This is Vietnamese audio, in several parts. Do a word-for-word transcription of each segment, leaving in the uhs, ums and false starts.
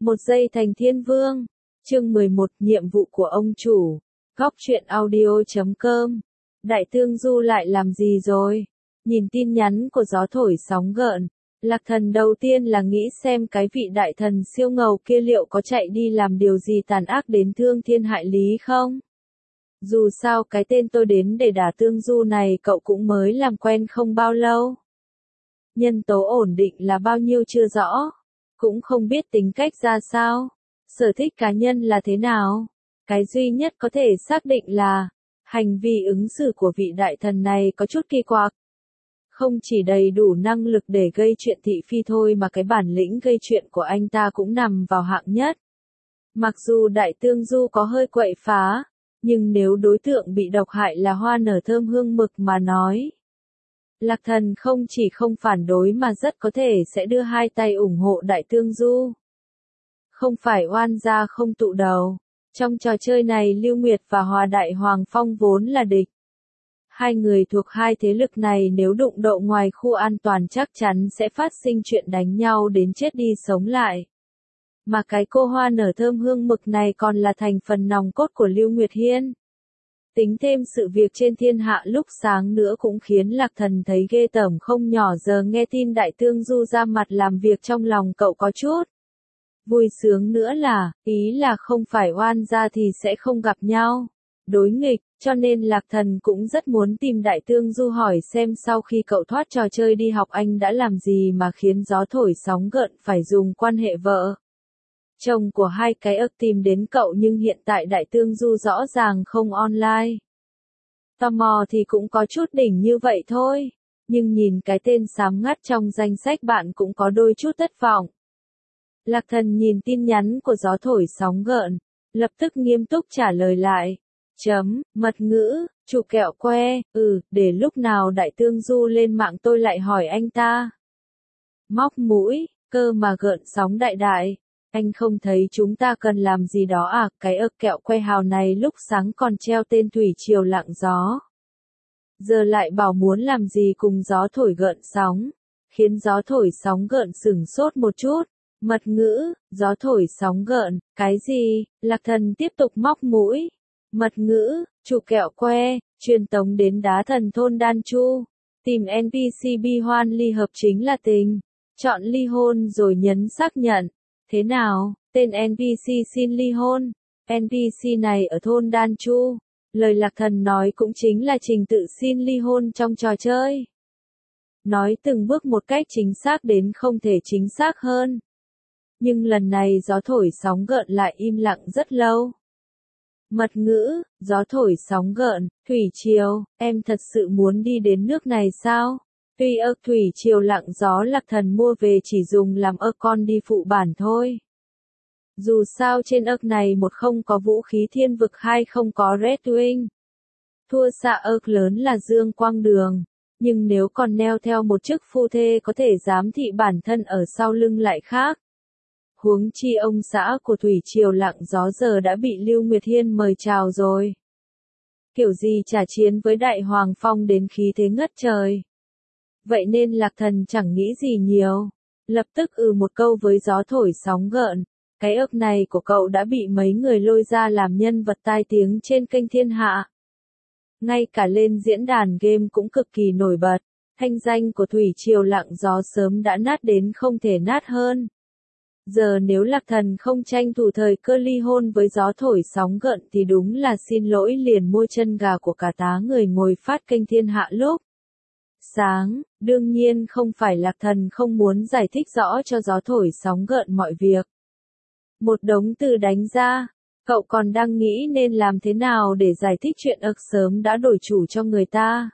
Một giây thành thiên vương. Chương mười một, nhiệm vụ của ông chủ. Góc truyện audio chấm com. Đại Tương Du lại làm gì rồi? Nhìn tin nhắn của gió thổi sóng gợn, Lạc Thần đầu tiên là nghĩ xem cái vị đại thần siêu ngầu kia liệu có chạy đi làm điều gì tàn ác đến thương thiên hại lý không? Dù sao cái tên tôi đến để đả Tương Du này cậu cũng mới làm quen không bao lâu. Nhân tố ổn định là bao nhiêu chưa rõ, cũng không biết tính cách ra sao, sở thích cá nhân là thế nào. Cái duy nhất có thể xác định là, hành vi ứng xử của vị đại thần này có chút kỳ quặc. Không chỉ đầy đủ năng lực để gây chuyện thị phi thôi mà cái bản lĩnh gây chuyện của anh ta cũng nằm vào hạng nhất. Mặc dù Đại Tương Du có hơi quậy phá, nhưng nếu đối tượng bị độc hại là hoa nở thơm hương mực mà nói, Lạc Thần không chỉ không phản đối mà rất có thể sẽ đưa hai tay ủng hộ Đại Tương Du. Không phải oan gia không tụ đầu. Trong trò chơi này Lưu Nguyệt và Hòa Đại Hoàng Phong vốn là địch. Hai người thuộc hai thế lực này nếu đụng độ ngoài khu an toàn chắc chắn sẽ phát sinh chuyện đánh nhau đến chết đi sống lại. Mà cái cô hoa nở thơm hương mực này còn là thành phần nòng cốt của Lưu Nguyệt Hiên. Tính thêm sự việc trên thiên hạ lúc sáng nữa cũng khiến Lạc Thần thấy ghê tởm không nhỏ. Giờ nghe tin Đại Tương Du ra mặt làm việc trong lòng cậu có chút vui sướng nữa là, ý là không phải oan gia thì sẽ không gặp nhau, đối nghịch, cho nên Lạc Thần cũng rất muốn tìm Đại Tương Du hỏi xem sau khi cậu thoát trò chơi đi học anh đã làm gì mà khiến gió thổi sóng gợn phải dùng quan hệ vợ chồng của hai cái ức tìm đến cậu nhưng hiện tại Đại Tương Du rõ ràng không online. Tò mò thì cũng có chút đỉnh như vậy thôi, nhưng nhìn cái tên xám ngắt trong danh sách bạn cũng có đôi chút thất vọng. Lạc Thần nhìn tin nhắn của gió thổi sóng gợn, lập tức nghiêm túc trả lời lại. Chấm, mật ngữ, chụp kẹo que, ừ, để lúc nào Đại Tương Du lên mạng tôi lại hỏi anh ta. Móc mũi, cơ mà gợn sóng đại đại. Anh không thấy chúng ta cần làm gì đó à, cái ức kẹo que hào này lúc sáng còn treo tên thủy triều lặng gió. Giờ lại bảo muốn làm gì cùng gió thổi gợn sóng, khiến gió thổi sóng gợn sửng sốt một chút. Mật ngữ, gió thổi sóng gợn, cái gì? Lạc Thần tiếp tục móc mũi. Mật ngữ, chụp kẹo que, truyền tống đến đá thần thôn Đan Chu. Tìm en pê xê bi hoan ly hợp chính là tình. Chọn ly hôn rồi nhấn xác nhận. Thế nào, tên en pê xê xin ly hôn. en pê xê này ở thôn Đan Chu. Lời Lạc Thần nói cũng chính là trình tự xin ly hôn trong trò chơi. Nói từng bước một cách chính xác đến không thể chính xác hơn. Nhưng lần này gió thổi sóng gợn lại im lặng rất lâu. Mật ngữ, gió thổi sóng gợn, thủy triều, em thật sự muốn đi đến nước này sao? Tuy ơ thủy triều lặng gió Lạc Thần mua về chỉ dùng làm ơ con đi phụ bản thôi. Dù sao trên ơ này một không có vũ khí thiên vực hai không có Red Wing. Thua xa ơ lớn là Dương Quang Đường. Nhưng nếu còn neo theo một chức phu thê có thể giám thị bản thân ở sau lưng lại khác. Huống chi ông xã của thủy triều lặng gió giờ đã bị Lưu Nguyệt Hiên mời chào rồi. Kiểu gì trả chiến với Đại Hoàng Phong đến khí thế ngất trời. Vậy nên Lạc Thần chẳng nghĩ gì nhiều. Lập tức ừ một câu với gió thổi sóng gợn. Cái ức này của cậu đã bị mấy người lôi ra làm nhân vật tai tiếng trên kênh thiên hạ. Ngay cả lên diễn đàn game cũng cực kỳ nổi bật. Thanh danh của thủy triều lặng gió sớm đã nát đến không thể nát hơn. Giờ nếu Lạc Thần không tranh thủ thời cơ ly hôn với gió thổi sóng gợn thì đúng là xin lỗi liền mua chân gà của cả tá người ngồi phát kênh thiên hạ lúc sáng. Đương nhiên không phải Lạc Thần không muốn giải thích rõ cho gió thổi sóng gợn mọi việc. Một đống từ đánh ra, cậu còn đang nghĩ nên làm thế nào để giải thích chuyện ức sớm đã đổi chủ cho người ta.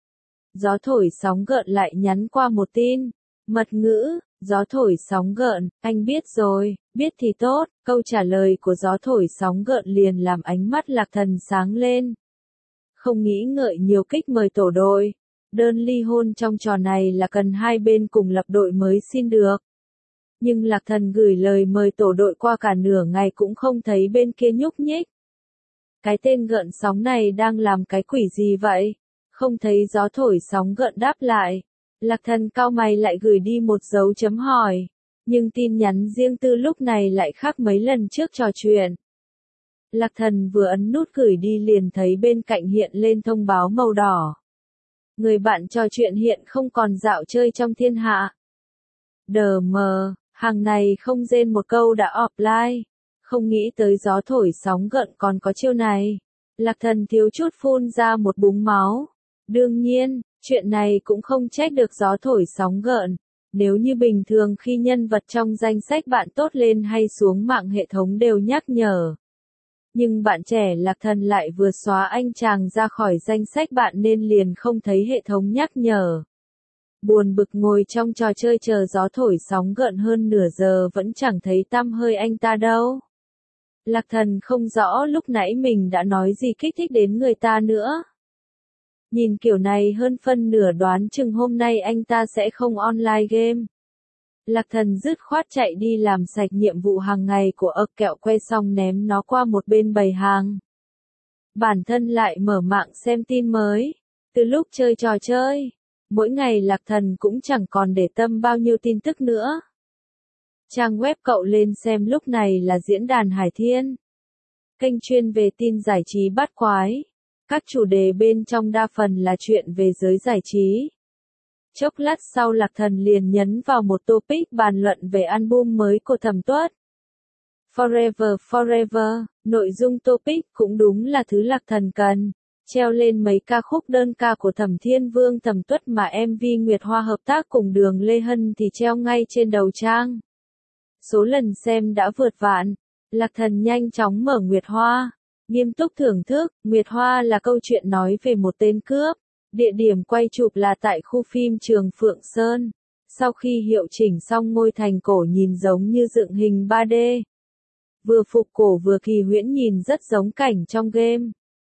Gió thổi sóng gợn lại nhắn qua một tin. Mật ngữ, gió thổi sóng gợn, anh biết rồi, biết thì tốt. Câu trả lời của gió thổi sóng gợn liền làm ánh mắt Lạc Thần sáng lên. Không nghĩ ngợi nhiều kích mời tổ đội. Đơn ly hôn trong trò này là cần hai bên cùng lập đội mới xin được. Nhưng Lạc Thần gửi lời mời tổ đội qua cả nửa ngày cũng không thấy bên kia nhúc nhích. Cái tên gợn sóng này đang làm cái quỷ gì vậy? Không thấy gió thổi sóng gợn đáp lại. Lạc Thần cau mày lại gửi đi một dấu chấm hỏi. Nhưng tin nhắn riêng tư lúc này lại khác mấy lần trước trò chuyện. Lạc Thần vừa ấn nút gửi đi liền thấy bên cạnh hiện lên thông báo màu đỏ. Người bạn trò chuyện hiện không còn dạo chơi trong thiên hạ. Đờ mờ, hàng này không rên một câu đã offline. Không nghĩ tới gió thổi sóng gợn còn có chiêu này. Lạc Thần thiếu chút phun ra một búng máu. Đương nhiên, chuyện này cũng không trách được gió thổi sóng gợn. Nếu như bình thường khi nhân vật trong danh sách bạn tốt lên hay xuống mạng hệ thống đều nhắc nhở. Nhưng bạn trẻ Lạc Thần lại vừa xóa anh chàng ra khỏi danh sách bạn nên liền không thấy hệ thống nhắc nhở. Buồn bực ngồi trong trò chơi chờ gió thổi sóng gợn hơn nửa giờ vẫn chẳng thấy tăm hơi anh ta đâu. Lạc Thần không rõ lúc nãy mình đã nói gì kích thích đến người ta nữa. Nhìn kiểu này hơn phân nửa đoán chừng hôm nay anh ta sẽ không online game. Lạc Thần dứt khoát chạy đi làm sạch nhiệm vụ hàng ngày của ơ kẹo que xong ném nó qua một bên bày hàng. Bản thân lại mở mạng xem tin mới. Từ lúc chơi trò chơi, mỗi ngày Lạc Thần cũng chẳng còn để tâm bao nhiêu tin tức nữa. Trang web cậu lên xem lúc này là diễn đàn Hải Thiên. Kênh chuyên về tin giải trí bát quái. Các chủ đề bên trong đa phần là chuyện về giới giải trí. Chốc lát sau Lạc Thần liền nhấn vào một topic bàn luận về album mới của Thẩm Tuất. Forever Forever, nội dung topic cũng đúng là thứ Lạc Thần cần. Treo lên mấy ca khúc đơn ca của Thẩm Thiên Vương Thẩm Tuất mà em vê Nguyệt Hoa hợp tác cùng Đường Lê Hân thì treo ngay trên đầu trang. Số lần xem đã vượt vạn. Lạc Thần nhanh chóng mở Nguyệt Hoa. Nghiêm túc thưởng thức, Nguyệt Hoa là câu chuyện nói về một tên cướp. Địa điểm quay chụp là tại khu phim Trường Phượng Sơn. Sau khi hiệu chỉnh xong ngôi thành cổ nhìn giống như dựng hình ba D. Vừa phục cổ vừa kỳ huyễn nhìn rất giống cảnh trong game.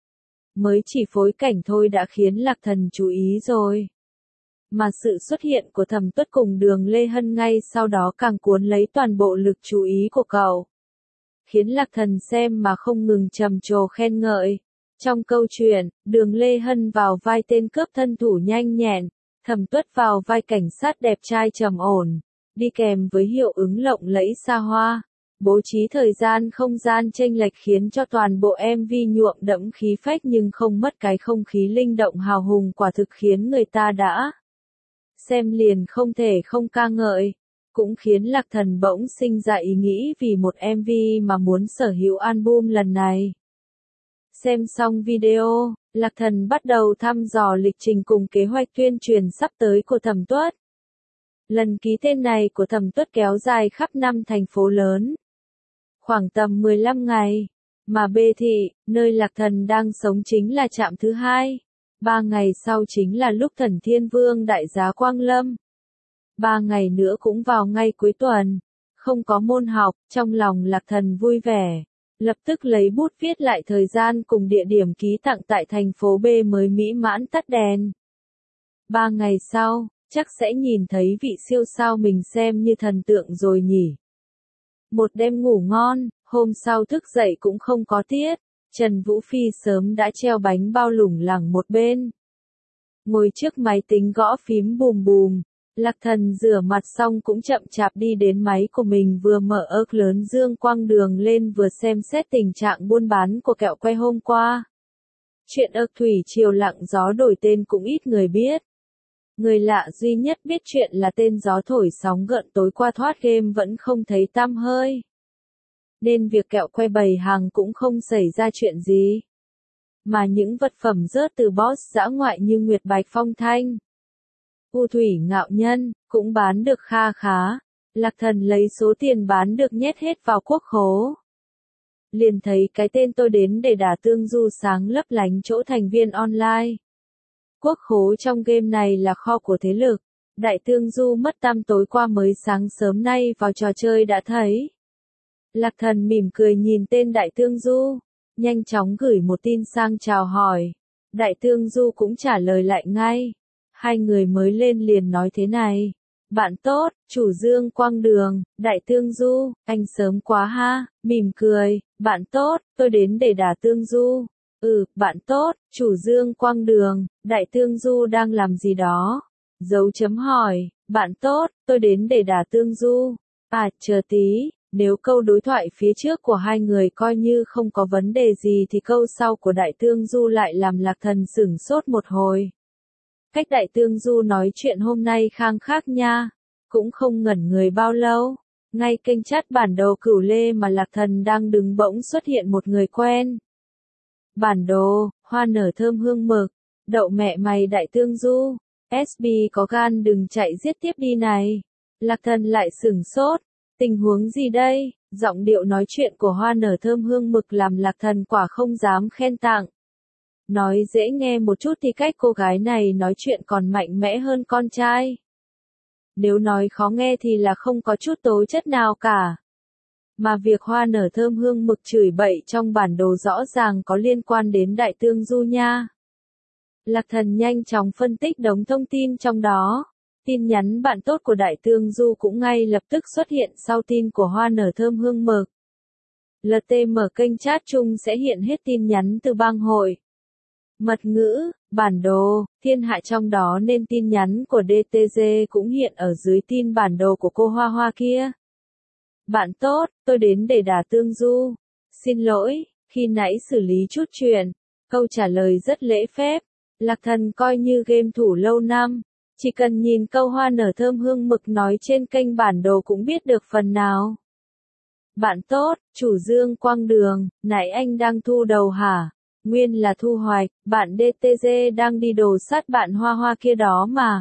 Mới chỉ phối cảnh thôi đã khiến Lạc Thần chú ý rồi. Mà sự xuất hiện của Thẩm Tuất cùng Đường Lê Hân ngay sau đó càng cuốn lấy toàn bộ lực chú ý của cậu. Khiến Lạc Thần xem mà không ngừng trầm trồ khen ngợi. Trong câu chuyện, Đường Lê Hân vào vai tên cướp thân thủ nhanh nhẹn, Thẩm Tuất vào vai cảnh sát đẹp trai trầm ổn, đi kèm với hiệu ứng lộng lẫy xa hoa. Bố trí thời gian không gian chênh lệch khiến cho toàn bộ em vê nhuộm đẫm khí phách nhưng không mất cái không khí linh động hào hùng quả thực khiến người ta đã xem liền không thể không ca ngợi. Cũng khiến Lạc Thần bỗng sinh ra ý nghĩ vì một em vê mà muốn sở hữu album lần này. Xem xong video, Lạc Thần bắt đầu thăm dò lịch trình cùng kế hoạch tuyên truyền sắp tới của Thẩm Tuất. Lần ký tên này của Thẩm Tuất kéo dài khắp năm thành phố lớn. Khoảng tầm mười lăm ngày. Mà B thị, nơi Lạc Thần đang sống chính là trạm thứ hai. Ba ngày sau chính là lúc Thần Thiên Vương đại giá Quang Lâm. Ba ngày nữa cũng vào ngay cuối tuần. Không có môn học, trong lòng Lạc Thần vui vẻ. Lập tức lấy bút viết lại thời gian cùng địa điểm ký tặng tại thành phố B mới mỹ mãn tắt đèn. Ba ngày sau, chắc sẽ nhìn thấy vị siêu sao mình xem như thần tượng rồi nhỉ. Một đêm ngủ ngon, hôm sau thức dậy cũng không có tiết. Trần Vũ Phi sớm đã treo bánh bao lủng lẳng một bên. Ngồi trước máy tính gõ phím bùm bùm. Lạc Thần rửa mặt xong cũng chậm chạp đi đến máy của mình vừa mở ớc lớn dương quang đường lên vừa xem xét tình trạng buôn bán của kẹo que hôm qua. Chuyện ớc thủy triều lặng gió đổi tên cũng ít người biết. Người lạ duy nhất biết chuyện là tên gió thổi sóng gợn tối qua thoát game vẫn không thấy tăm hơi. Nên việc kẹo que bày hàng cũng không xảy ra chuyện gì. Mà những vật phẩm rớt từ boss dã ngoại như Nguyệt Bạch Phong Thanh, U Thủy Ngạo Nhân, cũng bán được kha khá. Lạc Thần lấy số tiền bán được nhét hết vào quốc khố. Liền thấy cái tên tôi đến để đả tương du sáng lấp lánh chỗ thành viên online. Quốc khố trong game này là kho của thế lực. Đại tương du mất tăm tối qua mới sáng sớm nay vào trò chơi đã thấy. Lạc Thần mỉm cười nhìn tên Đại tương du. Nhanh chóng gửi một tin sang chào hỏi. Đại tương du cũng trả lời lại ngay. Hai người mới lên liền nói thế này. Bạn tốt, chủ Dương Quang Đường, Đại tương du, anh sớm quá ha, mỉm cười. Bạn tốt, tôi đến để đả tương du. Ừ, bạn tốt, chủ Dương Quang Đường, Đại tương du đang làm gì đó? Dấu chấm hỏi. Bạn tốt, tôi đến để đả tương du. À, chờ tí, nếu câu đối thoại phía trước của hai người coi như không có vấn đề gì thì câu sau của Đại Tương Du lại làm Lạc Thần sửng sốt một hồi. Cách Đại Tương Du nói chuyện hôm nay khang khác nha, cũng không ngẩn người bao lâu. Ngay kênh chat bản đồ Cửu Lê mà Lạc Thần đang đứng bỗng xuất hiện một người quen. Bản đồ, hoa nở thơm hương mực, đậu mẹ mày Đại Tương Du, ét bê có gan đừng chạy giết tiếp đi này. Lạc Thần lại sửng sốt, tình huống gì đây? Giọng điệu nói chuyện của hoa nở thơm hương mực làm Lạc Thần quả không dám khen tặng. Nói dễ nghe một chút thì cách cô gái này nói chuyện còn mạnh mẽ hơn con trai. Nếu nói khó nghe thì là không có chút tố chất nào cả. Mà việc hoa nở thơm hương mực chửi bậy trong bản đồ rõ ràng có liên quan đến Đại Tương Du nha. Lạc Thần nhanh chóng phân tích đống thông tin trong đó. Tin nhắn bạn tốt của Đại Tương Du cũng ngay lập tức xuất hiện sau tin của hoa nở thơm hương mực. lờ tê mở kênh chat chung sẽ hiện hết tin nhắn từ bang hội. Mật ngữ, bản đồ, thiên hạ trong đó nên tin nhắn của đê tê giê cũng hiện ở dưới tin bản đồ của cô Hoa Hoa kia. Bạn tốt, tôi đến để đả Tương Du. Xin lỗi, khi nãy xử lý chút chuyện. Câu trả lời rất lễ phép. Lạc Thần coi như game thủ lâu năm. Chỉ cần nhìn câu hoa nở thơm hương mực nói trên kênh bản đồ cũng biết được phần nào. Bạn tốt, chủ Dương Quang Đường, nãy anh đang thu đầu hả? Nguyên là thu hoạch, bạn đê tê giê đang đi đồ sát bạn Hoa Hoa kia đó mà.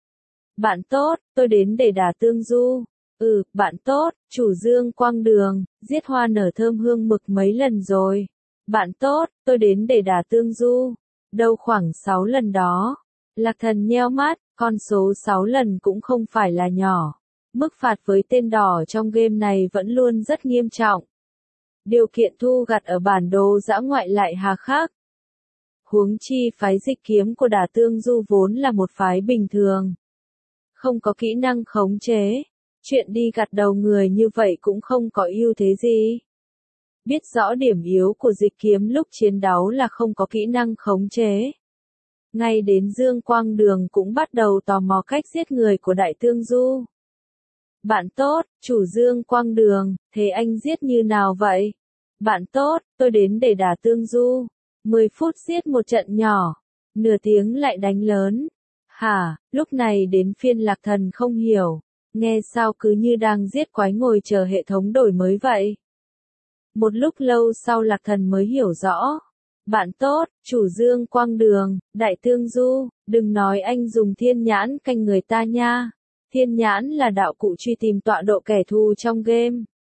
Bạn tốt, tôi đến để đả Tương Du. Ừ, bạn tốt, chủ Dương Quang Đường, giết hoa nở thơm hương mực mấy lần rồi. Bạn tốt, tôi đến để đả Tương Du. Đâu khoảng sáu lần đó. Lạc Thần nheo mắt, con số sáu lần cũng không phải là nhỏ. Mức phạt với tên đỏ trong game này vẫn luôn rất nghiêm trọng. Điều kiện thu gặt ở bản đồ dã ngoại lại hà khắc. Huống chi phái dịch kiếm của Đả Tương Du vốn là một phái bình thường. Không có kỹ năng khống chế. Chuyện đi gặt đầu người như vậy cũng không có ưu thế gì. Biết rõ điểm yếu của dịch kiếm lúc chiến đấu là không có kỹ năng khống chế. Ngay đến Dương Quang Đường cũng bắt đầu tò mò cách giết người của Đại Tương Du. Bạn tốt, chủ Dương Quang Đường, thế anh giết như nào vậy? Bạn tốt, tôi đến để đả Tương Du. mười phút giết một trận nhỏ, nửa tiếng lại đánh lớn. Hả, lúc này đến phiên Lạc Thần không hiểu, nghe sao cứ như đang giết quái ngồi chờ hệ thống đổi mới vậy. Một lúc lâu sau Lạc Thần mới hiểu rõ. Bạn tốt, chủ Dương Quang Đường, Đại Tương Du, đừng nói anh dùng thiên nhãn canh người ta nha. Thiên nhãn là đạo cụ truy tìm tọa độ kẻ thù trong game.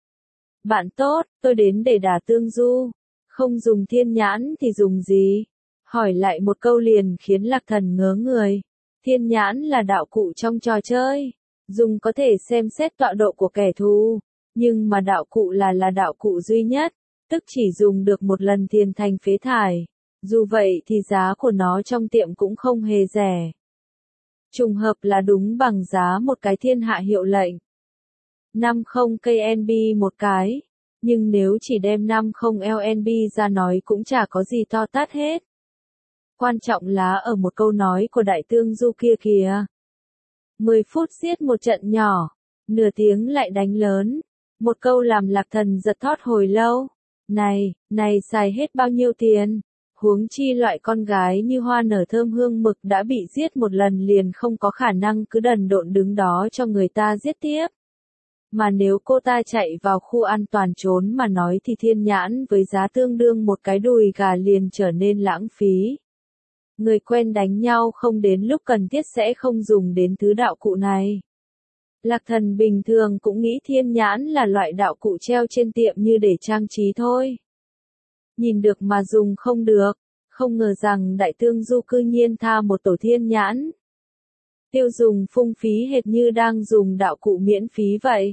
Bạn tốt, tôi đến để đả Tương Du. Không dùng thiên nhãn thì dùng gì? Hỏi lại một câu liền khiến Lạc Thần ngớ người. Thiên nhãn là đạo cụ trong trò chơi. Dùng có thể xem xét tọa độ của kẻ thù. Nhưng mà đạo cụ là là đạo cụ duy nhất. Tức chỉ dùng được một lần tiền thành phế thải. Dù vậy thì giá của nó trong tiệm cũng không hề rẻ. Trùng hợp là đúng bằng giá một cái thiên hạ hiệu lệnh. năm mươi K N B một cái. Nhưng nếu chỉ đem năm mươi L N B ra nói cũng chả có gì to tát hết. Quan trọng là ở một câu nói của Đại Tương Du kia kìa. mười phút giết một trận nhỏ. Nửa tiếng lại đánh lớn. Một câu làm Lạc Thần giật thót hồi lâu. Này, này xài hết bao nhiêu tiền? Huống chi loại con gái như hoa nở thơm hương mực đã bị giết một lần liền không có khả năng cứ đần độn đứng đó cho người ta giết tiếp. Mà nếu cô ta chạy vào khu an toàn trốn mà nói thì thiên nhãn với giá tương đương một cái đùi gà liền trở nên lãng phí. Người quen đánh nhau không đến lúc cần thiết sẽ không dùng đến thứ đạo cụ này. Lạc Thần bình thường cũng nghĩ thiên nhãn là loại đạo cụ treo trên tiệm như để trang trí thôi. Nhìn được mà dùng không được, không ngờ rằng Đại Tương Du cư nhiên tha một tổ thiên nhãn. Tiêu dùng phung phí hệt như đang dùng đạo cụ miễn phí vậy.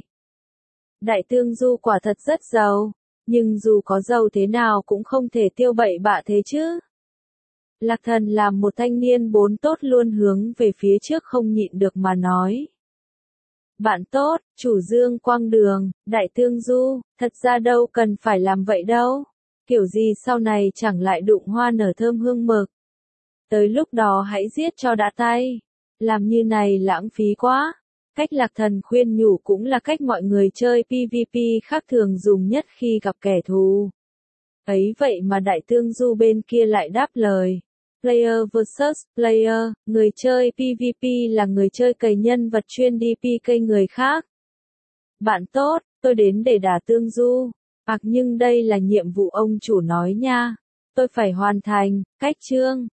Đại Tương Du quả thật rất giàu, nhưng dù có giàu thế nào cũng không thể tiêu bậy bạ thế chứ. Lạc Thần làm một thanh niên bốn tốt luôn hướng về phía trước không nhịn được mà nói. Bạn tốt, chủ Dương Quang Đường, Đại Tương Du, thật ra đâu cần phải làm vậy đâu. Kiểu gì sau này chẳng lại đụng hoa nở thơm hương mực. Tới lúc đó hãy giết cho đã tay. Làm như này lãng phí quá. Cách Lạc Thần khuyên nhủ cũng là cách mọi người chơi PvP khác thường dùng nhất khi gặp kẻ thù. Ấy vậy mà Đại Tương Du bên kia lại đáp lời. Player versus player, người chơi PvP là người chơi cày nhân vật chuyên đi pê ca người khác. Bạn tốt, tôi đến để đả Tương Du. Ặc nhưng đây là nhiệm vụ ông chủ nói nha. Tôi phải hoàn thành, cách chương.